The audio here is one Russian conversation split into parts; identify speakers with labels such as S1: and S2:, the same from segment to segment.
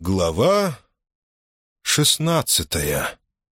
S1: Глава 16.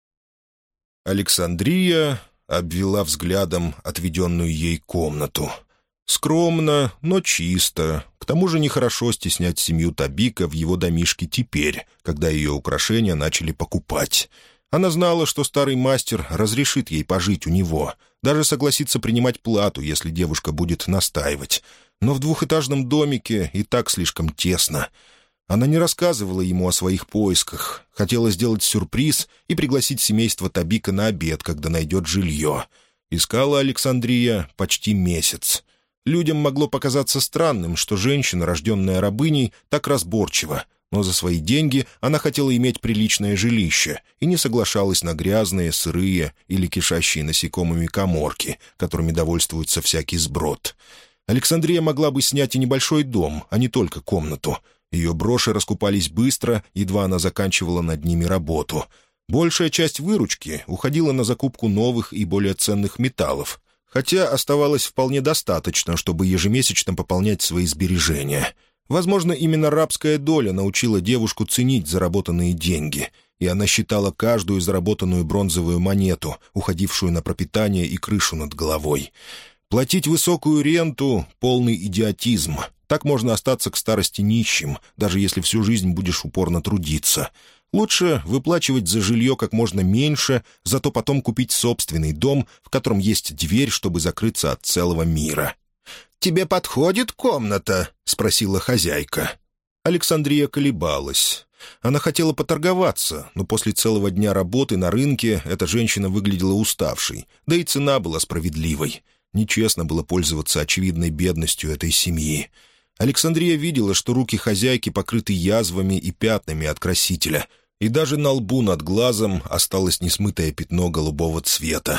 S1: Александрия обвела взглядом отведенную ей комнату. Скромно, но чисто. К тому же нехорошо стеснять семью Табика в его домишке теперь, когда ее украшения начали покупать. Она знала, что старый мастер разрешит ей пожить у него, даже согласится принимать плату, если девушка будет настаивать. Но в двухэтажном домике и так слишком тесно. Она не рассказывала ему о своих поисках, хотела сделать сюрприз и пригласить семейство Табика на обед, когда найдет жилье. Искала Александрия почти месяц. Людям могло показаться странным, что женщина, рожденная рабыней, так разборчива, но за свои деньги она хотела иметь приличное жилище и не соглашалась на грязные, сырые или кишащие насекомыми каморки, которыми довольствуется всякий сброд. Александрия могла бы снять и небольшой дом, а не только комнату. Ее броши раскупались быстро, едва она заканчивала над ними работу. Большая часть выручки уходила на закупку новых и более ценных металлов, хотя оставалось вполне достаточно, чтобы ежемесячно пополнять свои сбережения. Возможно, именно рабская доля научила девушку ценить заработанные деньги, и она считала каждую заработанную бронзовую монету, уходившую на пропитание и крышу над головой. Платить высокую ренту — полный идиотизм. Так можно остаться к старости нищим, даже если всю жизнь будешь упорно трудиться. Лучше выплачивать за жилье как можно меньше, зато потом купить собственный дом, в котором есть дверь, чтобы закрыться от целого мира. «Тебе подходит комната?» — спросила хозяйка. Александрия колебалась. Она хотела поторговаться, но после целого дня работы на рынке эта женщина выглядела уставшей, да и цена была справедливой. Нечестно было пользоваться очевидной бедностью этой семьи. Александрия видела, что руки хозяйки покрыты язвами и пятнами от красителя, и даже на лбу над глазом осталось несмытое пятно голубого цвета.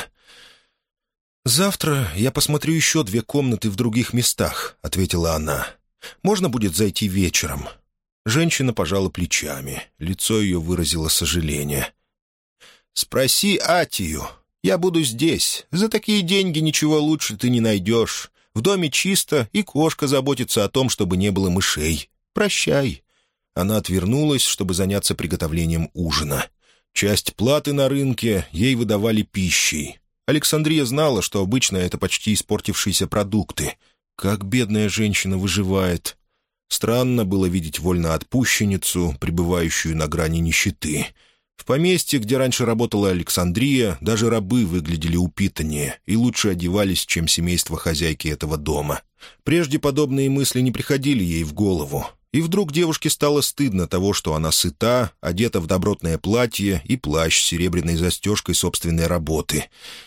S1: «Завтра я посмотрю еще 2 комнаты в других местах», — ответила она. «Можно будет зайти вечером?» Женщина пожала плечами. Лицо ее выразило сожаление. «Спроси Атию. Я буду здесь. За такие деньги ничего лучше ты не найдешь. В доме чисто, и кошка заботится о том, чтобы не было мышей. Прощай». Она отвернулась, чтобы заняться приготовлением ужина. Часть платы на рынке ей выдавали пищей. Александрия знала, что обычно это почти испортившиеся продукты. Как бедная женщина выживает. Странно было видеть вольноотпущенницу, пребывающую на грани нищеты. В поместье, где раньше работала Александрия, даже рабы выглядели упитаннее и лучше одевались, чем семейство хозяйки этого дома. Прежде подобные мысли не приходили ей в голову. И вдруг девушке стало стыдно того, что она сыта, одета в добротное платье и плащ с серебряной застежкой собственной работы.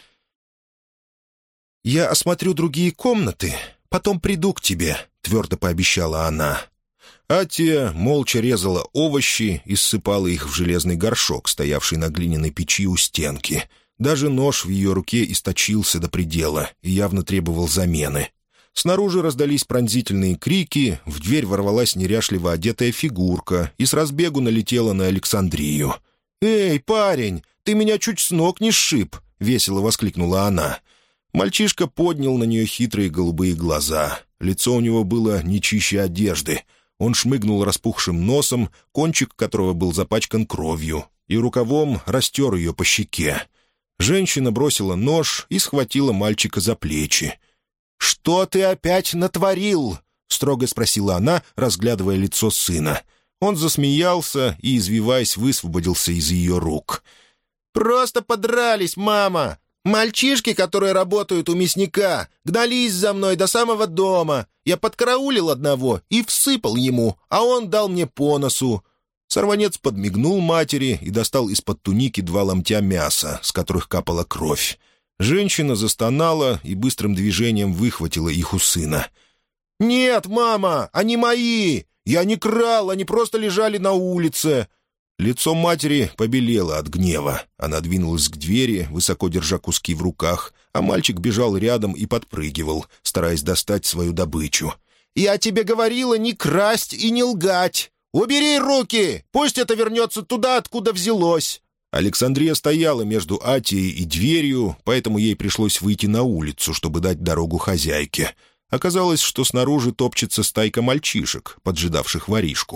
S1: «Я осмотрю другие комнаты, потом приду к тебе», — твердо пообещала она. Атия молча резала овощи и ссыпала их в железный горшок, стоявший на глиняной печи у стенки. Даже нож в ее руке источился до предела и явно требовал замены. Снаружи раздались пронзительные крики, в дверь ворвалась неряшливо одетая фигурка и с разбегу налетела на Александрию. «Эй, парень, ты меня чуть с ног не сшиб!» — весело воскликнула она. Мальчишка поднял на нее хитрые голубые глаза. Лицо у него было не чище одежды. Он шмыгнул распухшим носом, кончик которого был запачкан кровью, и рукавом растер ее по щеке. Женщина бросила нож и схватила мальчика за плечи. «Что ты опять натворил?» — строго спросила она, разглядывая лицо сына. Он засмеялся и, извиваясь, высвободился из ее рук. «Просто подрались, мама! Мальчишки, которые работают у мясника, гнались за мной до самого дома. Я подкараулил одного и всыпал ему, а он дал мне по носу». Сорванец подмигнул матери и достал из-под туники 2 ломтя мяса, с которых капала кровь. Женщина застонала и быстрым движением выхватила их у сына. «Нет, мама, они мои! Я не крал, они просто лежали на улице!» Лицо матери побелело от гнева. Она двинулась к двери, высоко держа куски в руках, а мальчик бежал рядом и подпрыгивал, стараясь достать свою добычу. «Я тебе говорила не красть и не лгать! Убери руки! Пусть это вернется туда, откуда взялось!» Александрия стояла между Атией и дверью, поэтому ей пришлось выйти на улицу, чтобы дать дорогу хозяйке. Оказалось, что снаружи топчется стайка мальчишек, поджидавших воришку.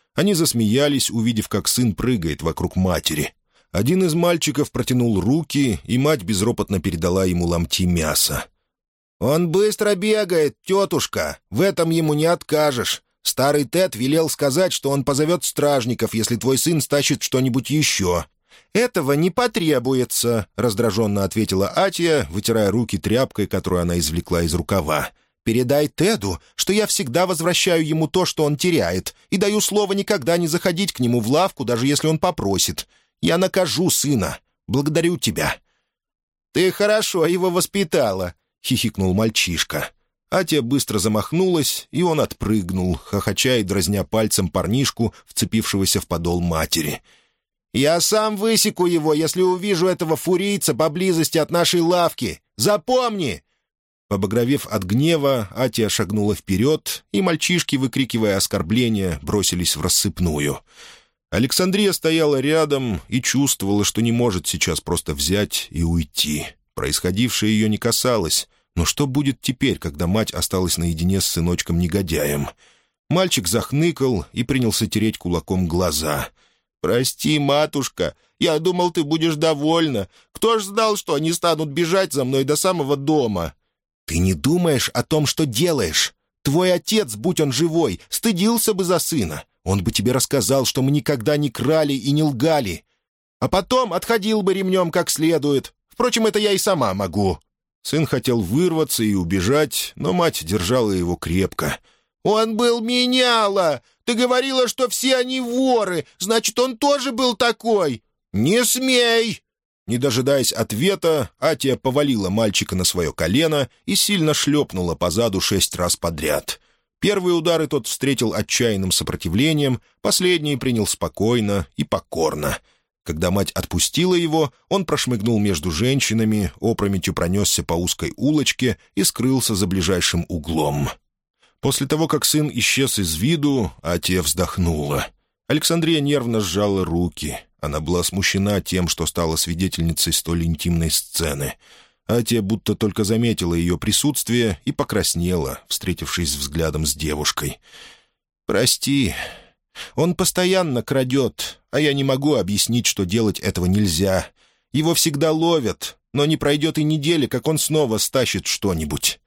S1: Они засмеялись, увидев, как сын прыгает вокруг матери. Один из мальчиков протянул руки, и мать безропотно передала ему ломти мяса. «Он быстро бегает, тетушка, в этом ему не откажешь. Старый Тед велел сказать, что он позовет стражников, если твой сын стащит что-нибудь еще». «Этого не потребуется», — раздраженно ответила Атия, вытирая руки тряпкой, которую она извлекла из рукава. «Передай Теду, что я всегда возвращаю ему то, что он теряет, и даю слово никогда не заходить к нему в лавку, даже если он попросит. Я накажу сына. Благодарю тебя». «Ты хорошо его воспитала», — хихикнул мальчишка. Атия быстро замахнулась, и он отпрыгнул, хохоча и дразня пальцем парнишку, вцепившегося в подол матери. «Я сам высеку его, если увижу этого фурийца поблизости от нашей лавки. Запомни!» Побагровев от гнева, Атия шагнула вперед, и мальчишки, выкрикивая оскорбления, бросились в рассыпную. Александрия стояла рядом и чувствовала, что не может сейчас просто взять и уйти. Происходившее ее не касалось. Но что будет теперь, когда мать осталась наедине с сыночком-негодяем? Мальчик захныкал и принялся тереть кулаком глаза. «Прости, матушка, я думал, ты будешь довольна. Кто ж знал, что они станут бежать за мной до самого дома?» «Ты не думаешь о том, что делаешь? Твой отец, будь он живой, стыдился бы за сына. Он бы тебе рассказал, что мы никогда не крали и не лгали. А потом отходил бы ремнем как следует. Впрочем, это я и сама могу». Сын хотел вырваться и убежать, но мать держала его крепко. «Он был меняла! Ты говорила, что все они воры, значит, он тоже был такой! Не смей!» Не дожидаясь ответа, Атия повалила мальчика на свое колено и сильно шлепнула по заду 6 раз подряд. Первые удары тот встретил отчаянным сопротивлением, последний принял спокойно и покорно. Когда мать отпустила его, он прошмыгнул между женщинами, опрометью пронесся по узкой улочке и скрылся за ближайшим углом. После того, как сын исчез из виду, Атия вздохнула. Александрия нервно сжала руки. Она была смущена тем, что стала свидетельницей столь интимной сцены. Атия будто только заметила ее присутствие и покраснела, встретившись взглядом с девушкой. «Прости, он постоянно крадет, а я не могу объяснить, что делать этого нельзя. Его всегда ловят, но не пройдет и недели, как он снова стащит что-нибудь».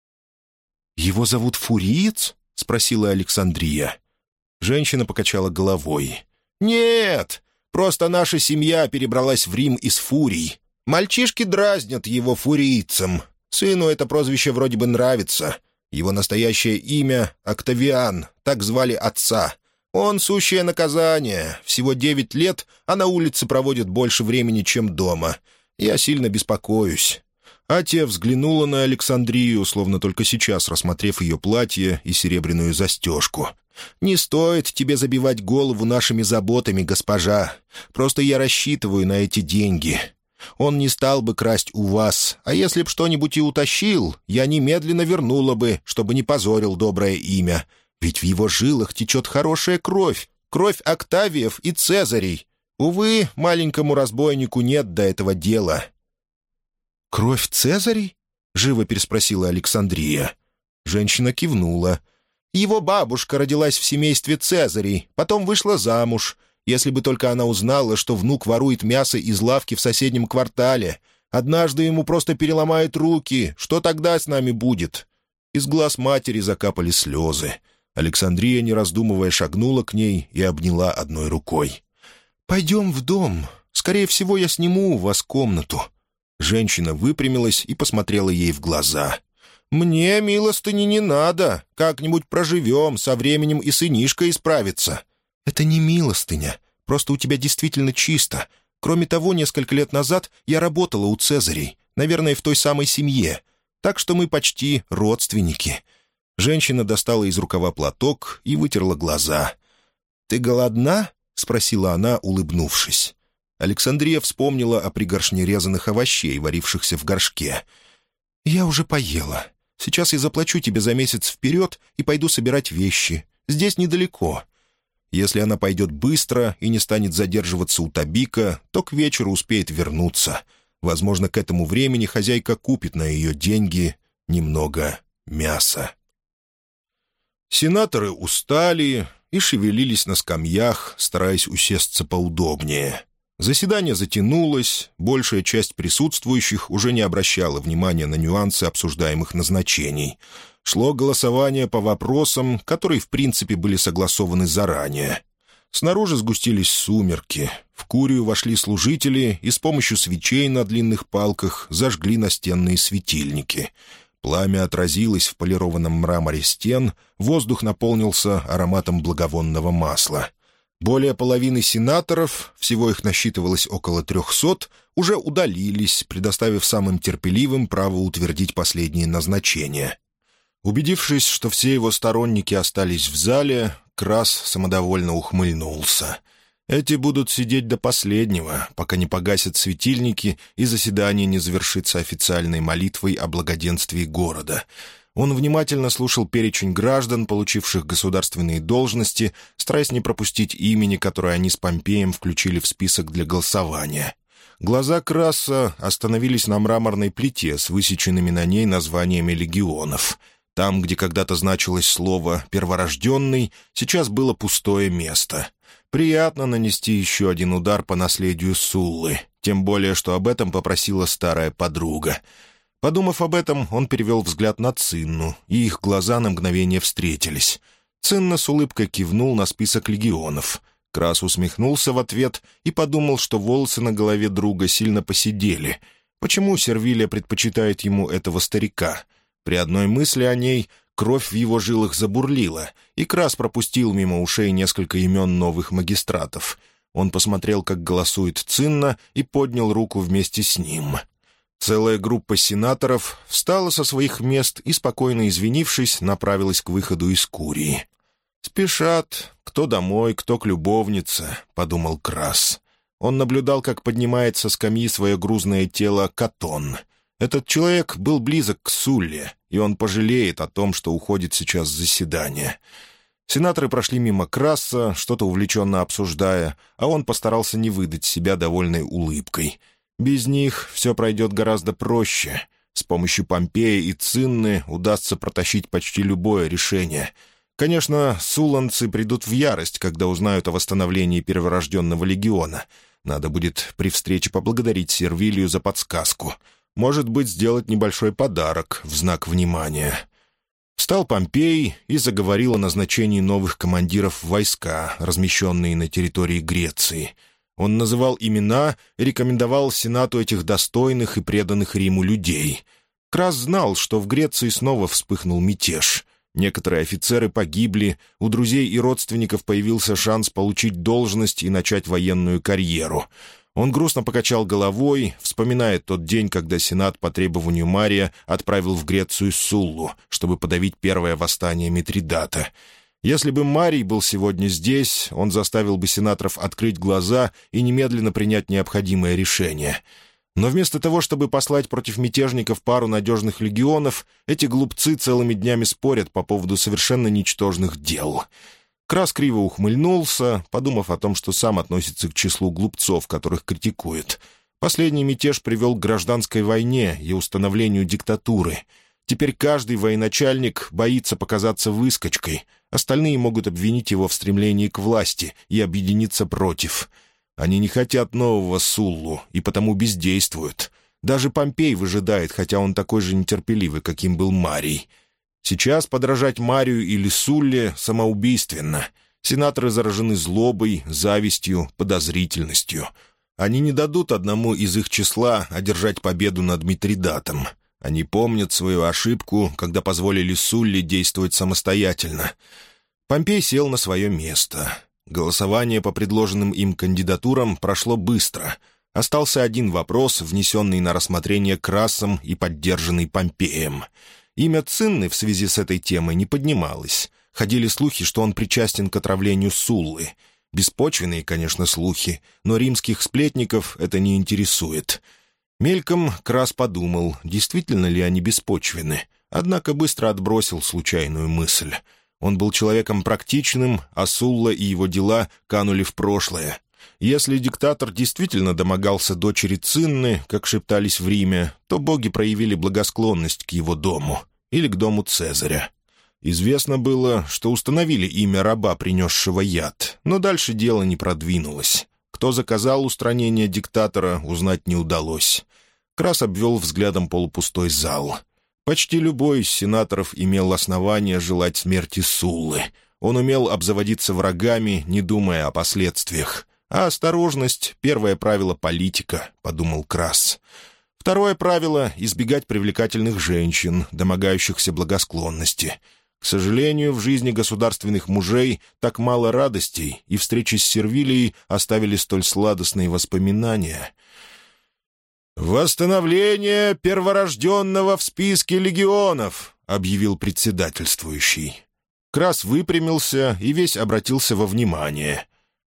S1: «Его зовут Фуриец?» — спросила Александрия. Женщина покачала головой. «Нет, просто наша семья перебралась в Рим из Фурий. Мальчишки дразнят его фурийцем. Сыну это прозвище вроде бы нравится. Его настоящее имя — Октавиан, так звали отца. Он сущее наказание. Всего 9 лет, а на улице проводит больше времени, чем дома. Я сильно беспокоюсь». Атия взглянула на Александрию, словно только сейчас рассмотрев ее платье и серебряную застежку. «Не стоит тебе забивать голову нашими заботами, госпожа. Просто я рассчитываю на эти деньги. Он не стал бы красть у вас, а если б что-нибудь и утащил, я немедленно вернула бы, чтобы не позорил доброе имя. Ведь в его жилах течет хорошая кровь, кровь Октавиев и Цезарей. Увы, маленькому разбойнику нет до этого дела». «Кровь Цезарей?» — живо переспросила Александрия. Женщина кивнула. «Его бабушка родилась в семействе Цезарей, потом вышла замуж. Если бы только она узнала, что внук ворует мясо из лавки в соседнем квартале. Однажды ему просто переломают руки. Что тогда с нами будет?» Из глаз матери закапали слезы. Александрия, не раздумывая, шагнула к ней и обняла одной рукой. «Пойдем в дом. Скорее всего, я сниму у вас комнату». Женщина выпрямилась и посмотрела ей в глаза. «Мне милостыни не надо. Как-нибудь проживем, со временем и сынишка исправится». «Это не милостыня. Просто у тебя действительно чисто. Кроме того, несколько лет назад я работала у Цезарей, наверное, в той самой семье. Так что мы почти родственники». Женщина достала из рукава платок и вытерла глаза. «Ты голодна?» — спросила она, улыбнувшись. Александрия вспомнила о пригоршне резаных овощей, варившихся в горшке. «Я уже поела. Сейчас я заплачу тебе за месяц вперед и пойду собирать вещи. Здесь недалеко». Если она пойдет быстро и не станет задерживаться у Табика, то к вечеру успеет вернуться. Возможно, к этому времени хозяйка купит на ее деньги немного мяса. Сенаторы устали и шевелились на скамьях, стараясь усесться поудобнее. Заседание затянулось, большая часть присутствующих уже не обращала внимания на нюансы обсуждаемых назначений. Шло голосование по вопросам, которые в принципе были согласованы заранее. Снаружи сгустились сумерки. В Курию вошли служители и с помощью свечей на длинных палках зажгли настенные светильники. Пламя отразилось в полированном мраморе стен, воздух наполнился ароматом благовонного масла. Более половины сенаторов, всего их насчитывалось около 300, уже удалились, предоставив самым терпеливым право утвердить последние назначения. Убедившись, что все его сторонники остались в зале, Крас самодовольно ухмыльнулся. Эти будут сидеть до последнего, пока не погасят светильники и заседание не завершится официальной молитвой о благоденствии города. Он внимательно слушал перечень граждан, получивших государственные должности, стараясь не пропустить имени, которое они с Помпеем включили в список для голосования. Глаза Краса остановились на мраморной плите с высеченными на ней названиями легионов. Там, где когда-то значилось слово «перворожденный», сейчас было пустое место. Приятно нанести еще один удар по наследию Суллы, тем более, что об этом попросила старая подруга. Подумав об этом, он перевел взгляд на Цинну, и их глаза на мгновение встретились. Цинна с улыбкой кивнул на список легионов. Крас усмехнулся в ответ и подумал, что волосы на голове друга сильно поседели. Почему Сервилия предпочитает ему этого старика? При одной мысли о ней кровь в его жилах забурлила, и Крас пропустил мимо ушей несколько имен новых магистратов. Он посмотрел, как голосует Цинна, и поднял руку вместе с ним. Целая группа сенаторов встала со своих мест и, спокойно извинившись, направилась к выходу из Курии. «Спешат, кто домой, кто к любовнице», — подумал Крас. Он наблюдал, как поднимает со скамьи свое грузное тело Катон. Этот человек был близок к Сулле, и он пожалеет о том, что уходит сейчас с заседания. Сенаторы прошли мимо Краса, что-то увлеченно обсуждая, а он постарался не выдать себя довольной улыбкой. Без них все пройдет гораздо проще. С помощью Помпея и Цинны удастся протащить почти любое решение. Конечно, сулланцы придут в ярость, когда узнают о восстановлении перворожденного легиона. Надо будет при встрече поблагодарить Сервилию за подсказку. Может быть, сделать небольшой подарок в знак внимания. Встал Помпей и заговорил о назначении новых командиров в войска, размещенные на территории Греции. Он называл имена и рекомендовал Сенату этих достойных и преданных Риму людей. Крас знал, что в Греции снова вспыхнул мятеж. Некоторые офицеры погибли, у друзей и родственников появился шанс получить должность и начать военную карьеру. Он грустно покачал головой, вспоминая тот день, когда Сенат по требованию Мария отправил в Грецию Суллу, чтобы подавить первое восстание Митридата. Если бы Марий был сегодня здесь, он заставил бы сенаторов открыть глаза и немедленно принять необходимое решение. Но вместо того, чтобы послать против мятежников пару надежных легионов, эти глупцы целыми днями спорят по поводу совершенно ничтожных дел. Крас криво ухмыльнулся, подумав о том, что сам относится к числу глупцов, которых критикует. Последний мятеж привел к гражданской войне и установлению диктатуры. Теперь каждый военачальник боится показаться выскочкой. Остальные могут обвинить его в стремлении к власти и объединиться против. Они не хотят нового Суллу и потому бездействуют. Даже Помпей выжидает, хотя он такой же нетерпеливый, каким был Марий. Сейчас подражать Марию или Сулле самоубийственно. Сенаторы заражены злобой, завистью, подозрительностью. Они не дадут одному из их числа одержать победу над Митридатом. Они помнят свою ошибку, когда позволили Сулле действовать самостоятельно. Помпей сел на свое место. Голосование по предложенным им кандидатурам прошло быстро. Остался один вопрос, внесенный на рассмотрение Красом и поддержанный Помпеем. Имя Цинны в связи с этой темой не поднималось. Ходили слухи, что он причастен к отравлению Суллы. Беспочвенные, конечно, слухи, но римских сплетников это не интересует. Мельком Крас подумал, действительно ли они беспочвены, однако быстро отбросил случайную мысль. Он был человеком практичным, а Сулла и его дела канули в прошлое. Если диктатор действительно домогался дочери Цинны, как шептались в Риме, то боги проявили благосклонность к его дому или к дому Цезаря. Известно было, что установили имя раба, принесшего яд, но дальше дело не продвинулось. Кто заказал устранение диктатора, узнать не удалось. Крас обвел взглядом полупустой зал. Почти любой из сенаторов имел основание желать смерти Суллы. Он умел обзаводиться врагами, не думая о последствиях. А осторожность — первое правило политика, — подумал Крас. Второе правило — избегать привлекательных женщин, домогающихся благосклонности. К сожалению, в жизни государственных мужей так мало радостей, и встречи с Сервилией оставили столь сладостные воспоминания. «Восстановление перворожденного в списке легионов», — объявил председательствующий. Крас выпрямился и весь обратился во внимание.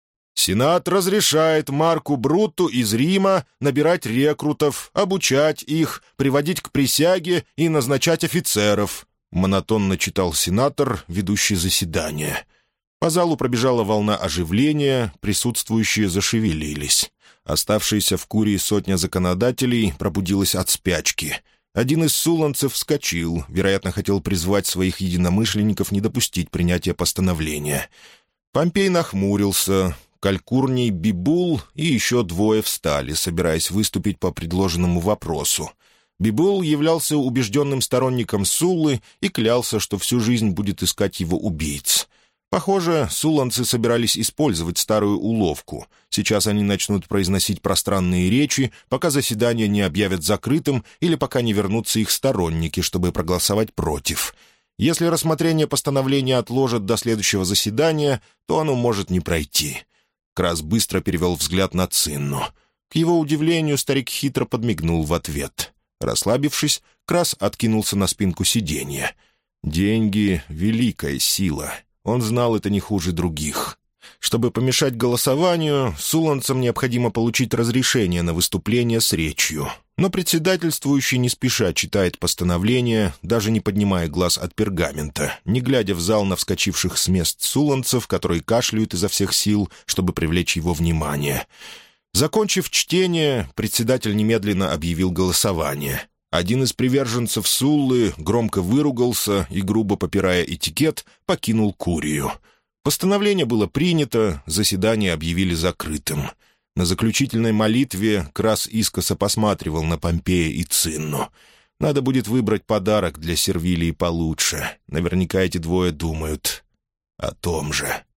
S1: «Сенат разрешает Марку Брутту из Рима набирать рекрутов, обучать их, приводить к присяге и назначать офицеров», — монотонно читал сенатор, ведущий заседание. По залу пробежала волна оживления, присутствующие зашевелились. Оставшаяся в Курии сотня законодателей пробудилась от спячки. Один из суланцев вскочил, вероятно, хотел призвать своих единомышленников не допустить принятия постановления. Помпей нахмурился. Калькурний, Бибул и еще двое встали, собираясь выступить по предложенному вопросу. Бибул являлся убежденным сторонником Суллы и клялся, что всю жизнь будет искать его убийц. Похоже, суланцы собирались использовать старую уловку. Сейчас они начнут произносить пространные речи, пока заседание не объявят закрытым или пока не вернутся их сторонники, чтобы проголосовать против. Если рассмотрение постановления отложат до следующего заседания, то оно может не пройти. Крас быстро перевел взгляд на Цинну. К его удивлению, старик хитро подмигнул в ответ. Расслабившись, Крас откинулся на спинку сиденья. «Деньги — великая сила». Он знал это не хуже других. Чтобы помешать голосованию, суланцам необходимо получить разрешение на выступление с речью. Но председательствующий не спеша читает постановление, даже не поднимая глаз от пергамента, не глядя в зал на вскочивших с мест суланцев, которые кашляют изо всех сил, чтобы привлечь его внимание. Закончив чтение, председатель немедленно объявил голосование. Один из приверженцев Суллы громко выругался и, грубо попирая этикет, покинул Курию. Постановление было принято, заседание объявили закрытым. На заключительной молитве Крас искоса посматривал на Помпея и Цинну. Надо будет выбрать подарок для Сервилии получше. Наверняка эти двое думают о том же.